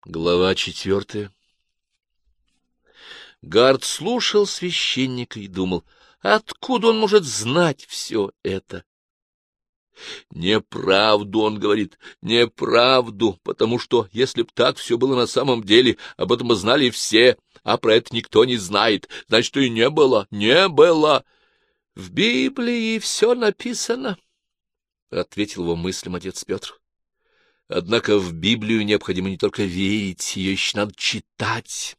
Глава 4. Гард слушал священника и думал, откуда он может знать все это? Неправду, он говорит, неправду, потому что, если б так все было на самом деле, об этом бы знали все, а про это никто не знает, значит, и не было, не было. В Библии все написано, — ответил его мыслям отец Петр. Однако в Библию необходимо не только верить, ее еще надо читать.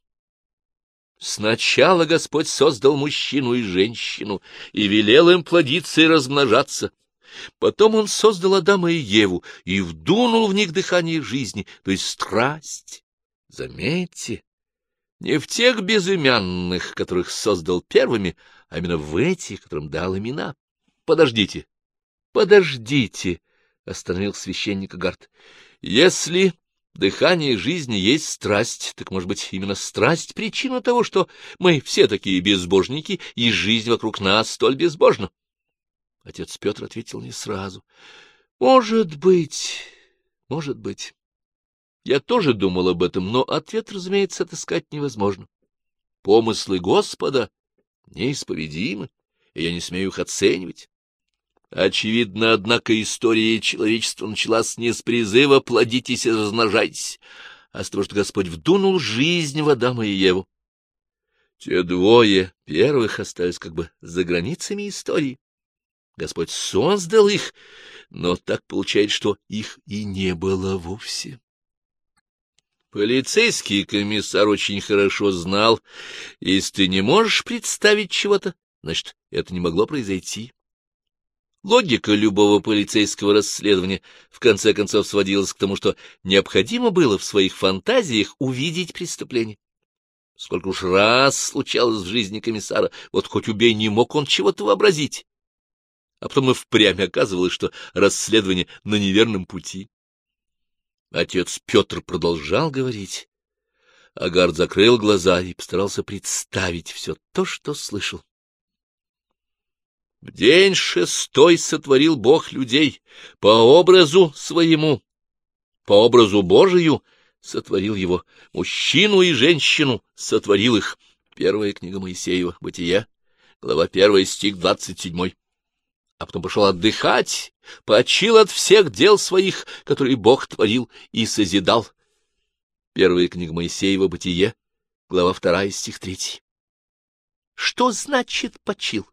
Сначала Господь создал мужчину и женщину и велел им плодиться и размножаться. Потом Он создал Адама и Еву и вдунул в них дыхание жизни, то есть страсть. Заметьте, не в тех безымянных, которых создал первыми, а именно в этих, которым дал имена. Подождите, подождите, — остановил священника Гард. — Если дыхание жизни есть страсть, так, может быть, именно страсть — причина того, что мы все такие безбожники, и жизнь вокруг нас столь безбожна? Отец Петр ответил не сразу. — Может быть, может быть. Я тоже думал об этом, но ответ, разумеется, отыскать невозможно. Помыслы Господа неисповедимы, и я не смею их оценивать. Очевидно, однако, история человечества началась не с призыва «плодитесь и размножайтесь», а с того, что Господь вдунул жизнь в Адама и Еву. Те двое первых остались как бы за границами истории. Господь создал их, но так получается, что их и не было вовсе. Полицейский комиссар очень хорошо знал, если ты не можешь представить чего-то, значит, это не могло произойти. Логика любого полицейского расследования в конце концов сводилась к тому, что необходимо было в своих фантазиях увидеть преступление. Сколько уж раз случалось в жизни комиссара, вот хоть убей, не мог он чего-то вообразить. А потом и впрямь оказывалось, что расследование на неверном пути. Отец Петр продолжал говорить, а Гард закрыл глаза и постарался представить все то, что слышал. В день 6 сотворил Бог людей по образу своему, по образу Божию сотворил его, мужчину и женщину сотворил их. Первая книга Моисеева, Бытие, глава 1, стих 27. А потом пошел отдыхать, почил от всех дел своих, которые Бог творил и созидал. Первая книга Моисеева, Бытие, глава 2, стих 3. Что значит почил?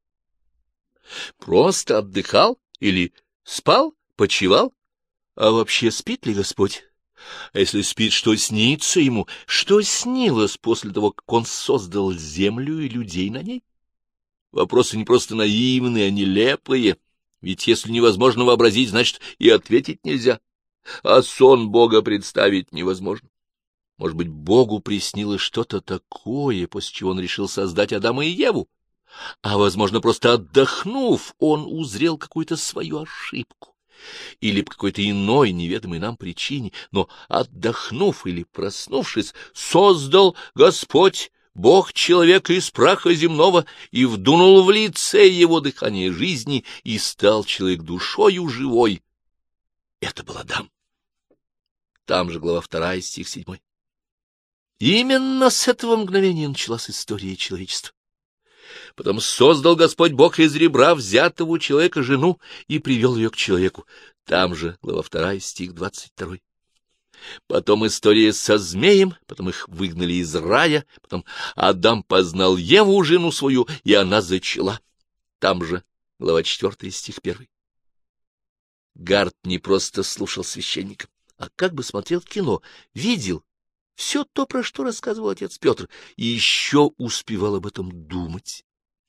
Просто отдыхал или спал, почивал? А вообще спит ли Господь? А если спит, что снится ему? Что снилось после того, как он создал землю и людей на ней? Вопросы не просто наивные, а нелепые. Ведь если невозможно вообразить, значит, и ответить нельзя. А сон Бога представить невозможно. Может быть, Богу приснилось что-то такое, после чего он решил создать Адама и Еву? А, возможно, просто отдохнув, он узрел какую-то свою ошибку или по какой-то иной неведомой нам причине, но, отдохнув или проснувшись, создал Господь, Бог человека из праха земного, и вдунул в лице его дыхание жизни, и стал человек душою живой. Это был Адам. Там же глава 2, стих 7. Именно с этого мгновения началась история человечества. Потом создал Господь Бог из ребра взятого у человека жену и привел ее к человеку. Там же глава 2, стих 22. Потом история со змеем, потом их выгнали из рая, потом Адам познал Еву, жену свою, и она зачала. Там же глава 4, стих 1. Гард не просто слушал священника, а как бы смотрел кино, видел все то, про что рассказывал отец Петр, и еще успевал об этом думать.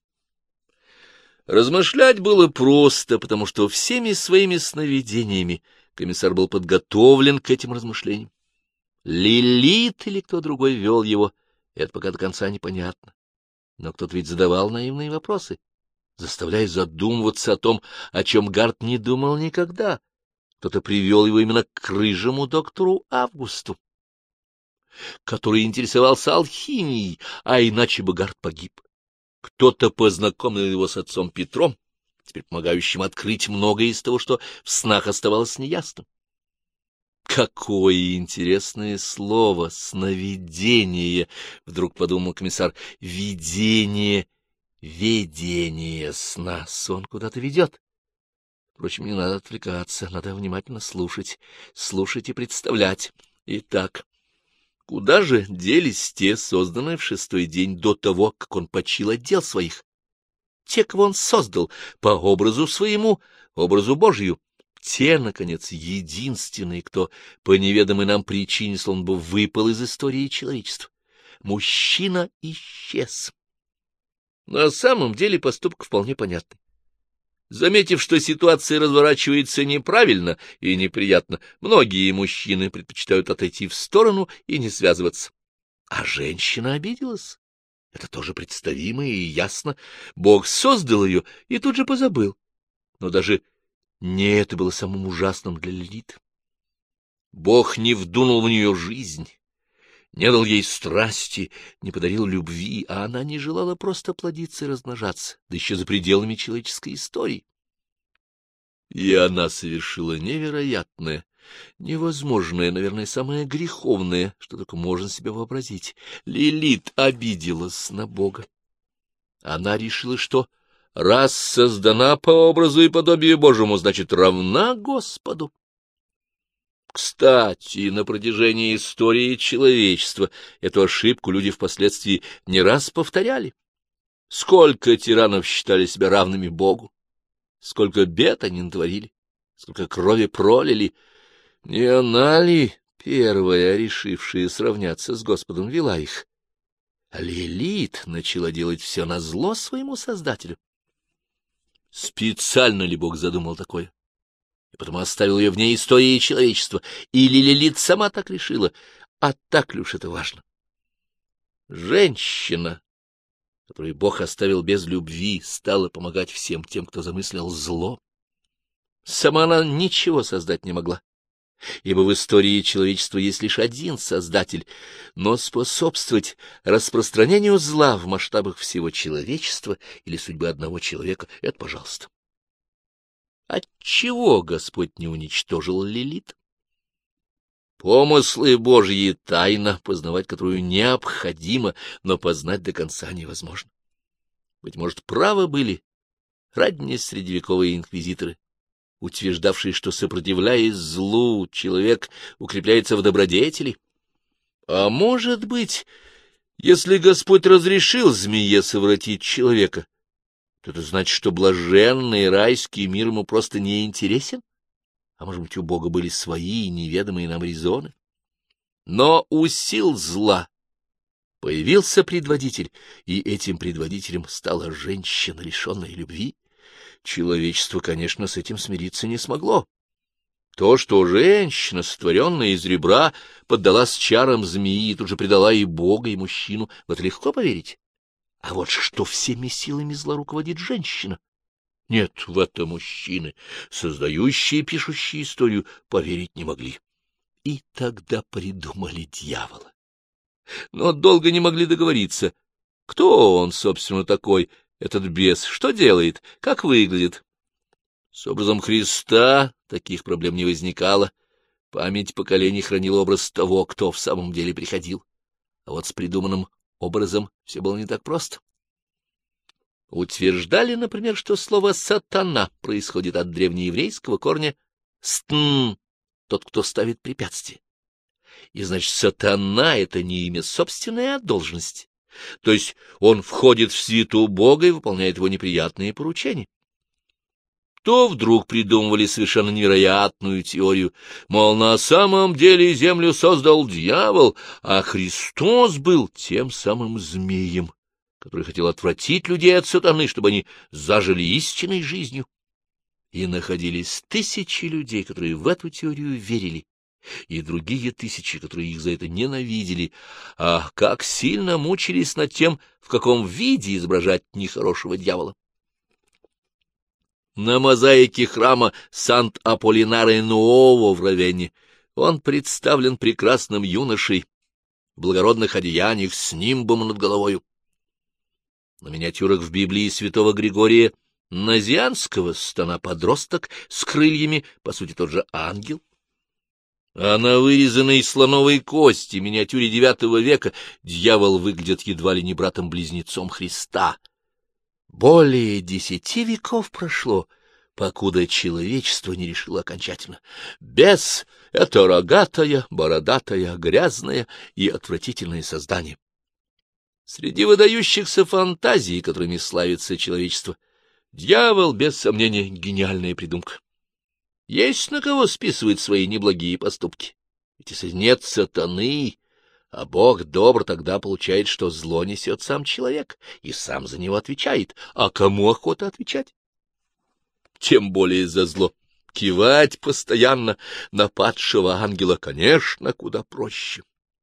Размышлять было просто, потому что всеми своими сновидениями комиссар был подготовлен к этим размышлениям. Лилит или кто другой вел его, это пока до конца непонятно. Но кто-то ведь задавал наивные вопросы, заставляя задумываться о том, о чем Гард не думал никогда. Кто-то привел его именно к рыжему доктору Августу, который интересовался алхимией, а иначе бы Гард погиб. Кто-то познакомил его с отцом Петром, теперь помогающим открыть многое из того, что в снах оставалось неясным. Какое интересное слово — сновидение! — вдруг подумал комиссар. Видение, ведение сна. Сон куда-то ведет. Впрочем, не надо отвлекаться, надо внимательно слушать и представлять. Итак, куда же делись те, созданные в 6-й день до того, как он почил от дел своих? Те, кого он создал по образу своему, образу Божию. Те, наконец, единственные, кто по неведомой нам причине словно бы выпал из истории человечества. Мужчина исчез. На самом деле поступок вполне понятный. Заметив, что ситуация разворачивается неправильно и неприятно, многие мужчины предпочитают отойти в сторону и не связываться. А женщина обиделась. Это тоже представимо и ясно. Бог создал ее и тут же позабыл. Но даже не это было самым ужасным для Лилит. Бог не вдунул в нее жизнь, не дал ей страсти, не подарил любви, а она не желала просто плодиться и размножаться, да еще за пределами человеческой истории. И она совершила невероятное, невозможное, наверное, самое греховное, что только можно себе вообразить. Лилит обиделась на Бога. Она решила, что раз создана по образу и подобию Божьему, значит, равна Господу. Кстати, на протяжении истории человечества эту ошибку люди впоследствии не раз повторяли. Сколько тиранов считали себя равными Богу, сколько бед они натворили, сколько крови пролили. Не она ли первая, решившая сравняться с Господом, вела их? А Лилит начала делать все назло своему Создателю. Специально ли Бог задумал такое? И потому оставил ее вне истории человечества. Или Лилит сама так решила? А так ли уж это важно? Женщина, которую Бог оставил без любви, стала помогать всем тем, кто замыслил зло. Сама она ничего создать не могла, ибо в истории человечества есть лишь один Создатель, но способствовать распространению зла в масштабах всего человечества или судьбы одного человека — это пожалуйста. Отчего Господь не уничтожил Лилит? Помыслы Божьи — тайна, познавать которую необходимо, но познать до конца невозможно. Быть может, правы были ранние средневековые инквизиторы, утверждавшие, что, сопротивляясь злу, человек укрепляется в добродетели. А может быть, если Господь разрешил змее совратить человека, то это значит, что блаженный райский мир ему просто не интересен? А может быть, у Бога были свои неведомые нам резоны? Но у сил зла появился предводитель, и этим предводителем стала женщина, лишенная любви. Человечество, конечно, с этим смириться не смогло. То, что женщина, сотворенная из ребра, поддалась чарам змеи и тут же предала и Бога, и мужчину, в это легко поверить. А вот что всеми силами зла руководит женщина? Нет, в это мужчины, создающие и пишущие историю, поверить не могли. И тогда придумали дьявола. Но долго не могли договориться. Кто он, собственно, такой, этот бес, что делает, как выглядит? С образом Христа таких проблем не возникало. Память поколений хранила образ того, кто в самом деле приходил. А вот с придуманным образом все было не так просто. Утверждали, например, что слово «сатана» происходит от древнееврейского корня «стн», тот, кто ставит препятствие. И, значит, сатана — это не имя собственное, а должность. То есть он входит в святу Бога и выполняет его неприятные поручения. То вдруг придумывали совершенно невероятную теорию, мол, на самом деле землю создал дьявол, а Христос был тем самым змеем, который хотел отвратить людей от сатаны, чтобы они зажили истинной жизнью. И находились тысячи людей, которые в эту теорию верили, и другие тысячи, которые их за это ненавидели, а как сильно мучились над тем, в каком виде изображать нехорошего дьявола. На мозаике храма Сант-Аполлинаре-Нуово в Равенне он представлен прекрасным юношей в благородных одеяниях с нимбом над головою. На миниатюрах в Библии святого Григория Назианского стана подросток с крыльями, по сути, тот же ангел. А на вырезанной из слоновой кости миниатюре IX века дьявол выглядит едва ли не братом-близнецом Христа. Более 10 веков прошло, покуда человечество не решило окончательно. Бес — это рогатое, бородатое, грязное и отвратительное создание. Среди выдающихся фантазий, которыми славится человечество, дьявол, без сомнения, гениальная придумка. Есть на кого списывать свои неблагие поступки. Ведь если нет сатаны, а Бог добр, тогда получает, что зло несет сам человек и сам за него отвечает. А кому охота отвечать? Тем более за зло. Кивать постоянно на падшего ангела, конечно, куда проще.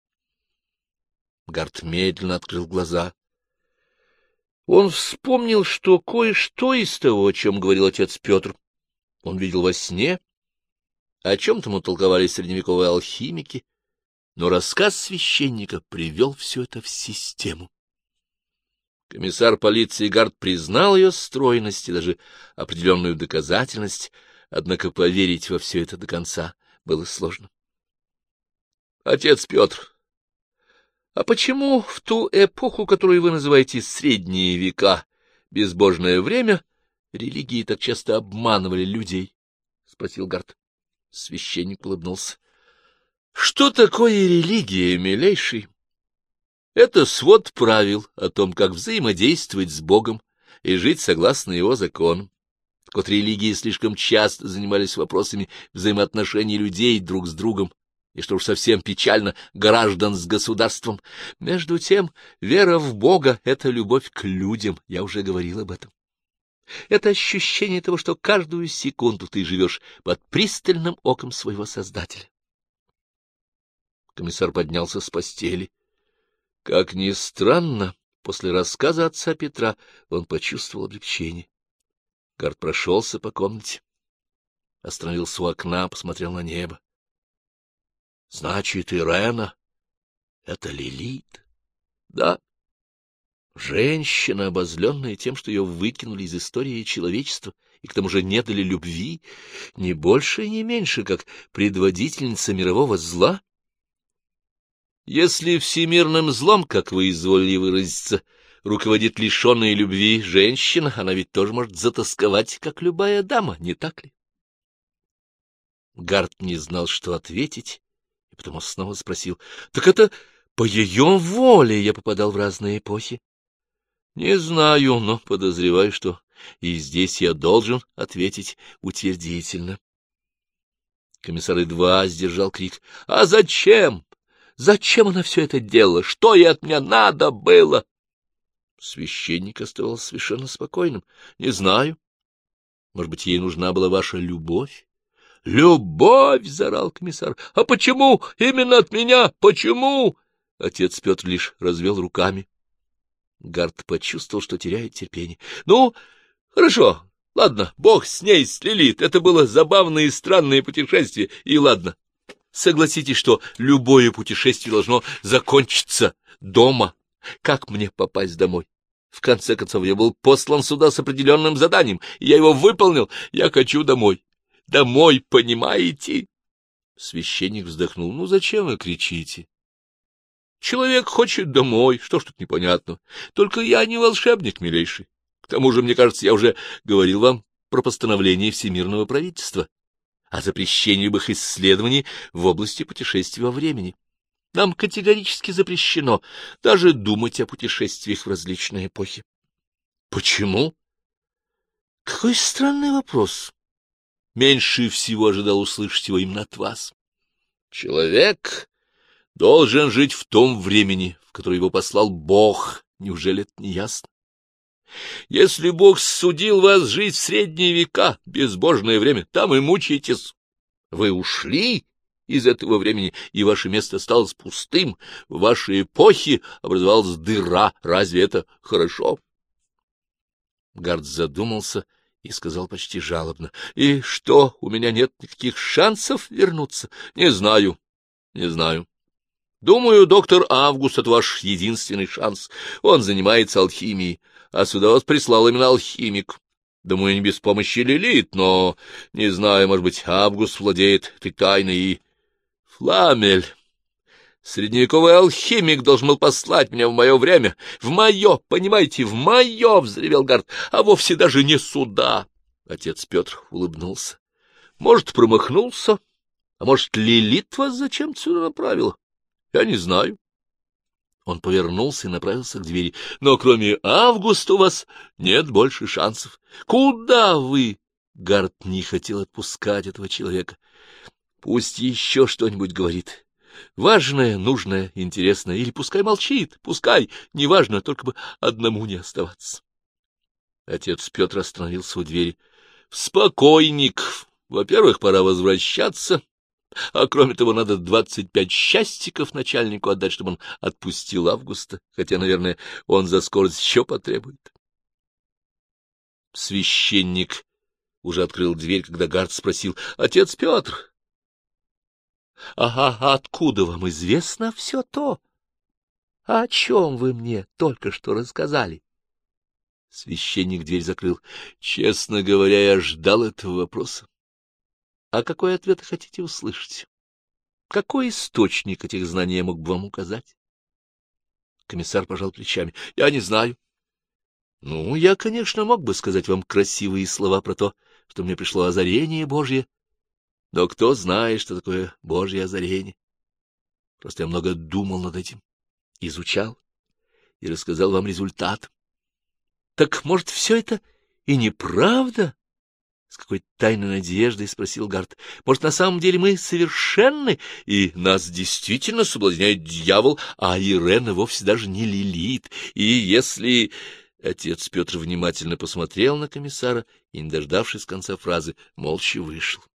Гарт медленно открыл глаза. Он вспомнил, что кое-что из того, о чем говорил отец Петр, он видел во сне, о чем тому толковали средневековые алхимики, но рассказ священника привел все это в систему. Комиссар полиции Гарт признал ее стройность и даже определенную доказательность, однако поверить во все это до конца было сложно. — Отец Петр, а почему в ту эпоху, которую вы называете средние века, безбожное время, религии так часто обманывали людей? — спросил Гарт. Священник улыбнулся. — Что такое религия, милейший? Это свод правил о том, как взаимодействовать с Богом и жить согласно его законам. Так вот, религии слишком часто занимались вопросами взаимоотношений людей друг с другом, и, что уж совсем печально, граждан с государством. Между тем, вера в Бога — это любовь к людям, я уже говорил об этом. Это ощущение того, что каждую секунду ты живешь под пристальным оком своего Создателя. Комиссар поднялся с постели. Как ни странно, после рассказа отца Петра он почувствовал облегчение. Гарт прошелся по комнате, остановился у окна, посмотрел на небо. Значит, Ирена — это Лилит? Да. Женщина, обозленная тем, что ее выкинули из истории человечества и к тому же не дали любви, не больше и не меньше, как предводительница мирового зла? Если всемирным злом, как вы изволили выразиться, руководит лишенная любви женщина, она ведь тоже может затосковать, как любая дама, не так ли? Гарт не знал, что ответить, и потому снова спросил: — Так это по ее воле я попадал в разные эпохи? — Не знаю, но подозреваю, что и здесь я должен ответить утвердительно. Комиссар едва сдержал крик. — А зачем? Зачем она все это делала? Что ей от меня надо было? Священник оставался совершенно спокойным. — Не знаю. Может быть, ей нужна была ваша любовь? — Любовь! — заорал комиссар. — А почему именно от меня? Почему? Отец Петр лишь развел руками. Гарт почувствовал, что теряет терпение. — Ну, хорошо, ладно, бог с ней, с Лилит. Это было забавное и странное путешествие, и ладно. Согласитесь, что любое путешествие должно закончиться дома. Как мне попасть домой? В конце концов, я был послан сюда с определенным заданием, и я его выполнил. Я хочу домой. Домой, понимаете? Священник вздохнул. — Ну, зачем вы кричите? Человек хочет домой, что ж тут непонятно. Только я не волшебник, милейший. К тому же, мне кажется, я уже говорил вам про постановление Всемирного правительства о запрещении любых исследований в области путешествий во времени. Нам категорически запрещено даже думать о путешествиях в различные эпохи. Почему? Какой странный вопрос. Меньше всего ожидал услышать его именно от вас. Человек должен жить в том времени, в которое его послал Бог. Неужели это не ясно? Если Бог судил вас жить в средние века, безбожное время, там и мучаетесь. Вы ушли из этого времени, и ваше место осталось пустым. В вашей эпохе образовалась дыра. Разве это хорошо? Гарт задумался и сказал почти жалобно: — И что, у меня нет никаких шансов вернуться? — Не знаю, не знаю. Думаю, доктор Август — это ваш единственный шанс. Он занимается алхимией, а сюда вас прислал именно алхимик. Думаю, не без помощи Лилит, но, не знаю, может быть, Август владеет этой тайной и... Фламель, средневековый алхимик, должен был послать меня в мое время. В мое, понимаете, в мое, — взревел Гарт, — а вовсе даже не сюда. Отец Петр улыбнулся. Может, промахнулся, а может, Лилит вас зачем сюда направила? Я не знаю. Он повернулся и направился к двери. Но кроме Августа у вас нет больше шансов. Куда вы? Гарт не хотел отпускать этого человека. Пусть еще что-нибудь говорит. Важное, нужное, интересное. Или пускай молчит, пускай, неважно, только бы одному не оставаться. Отец Петр остановился у двери. — Спокойник. Во-первых, пора возвращаться. А кроме того, надо 25 счастиков начальнику отдать, чтобы он отпустил Августа, хотя, наверное, он за скорость еще потребует. Священник уже открыл дверь, когда Гарт спросил: — Отец Петр, а откуда вам известно все то? О чем вы мне только что рассказали? Священник дверь закрыл. — Честно говоря, я ждал этого вопроса. А какой ответ хотите услышать? Какой источник этих знаний я мог бы вам указать? Комиссар пожал плечами. — Я не знаю. — Ну, я, конечно, мог бы сказать вам красивые слова про то, что мне пришло озарение Божье. Но кто знает, что такое Божье озарение? Просто я много думал над этим, изучал и рассказал вам результат. — Так, может, все это и неправда? — с какой-то тайной надеждой спросил Гарт. — Может, на самом деле мы совершенны, и нас действительно соблазняет дьявол, а Ирена вовсе даже не Лилит. И если... Отец Петр внимательно посмотрел на комиссара и, не дождавшись конца фразы, молча вышел.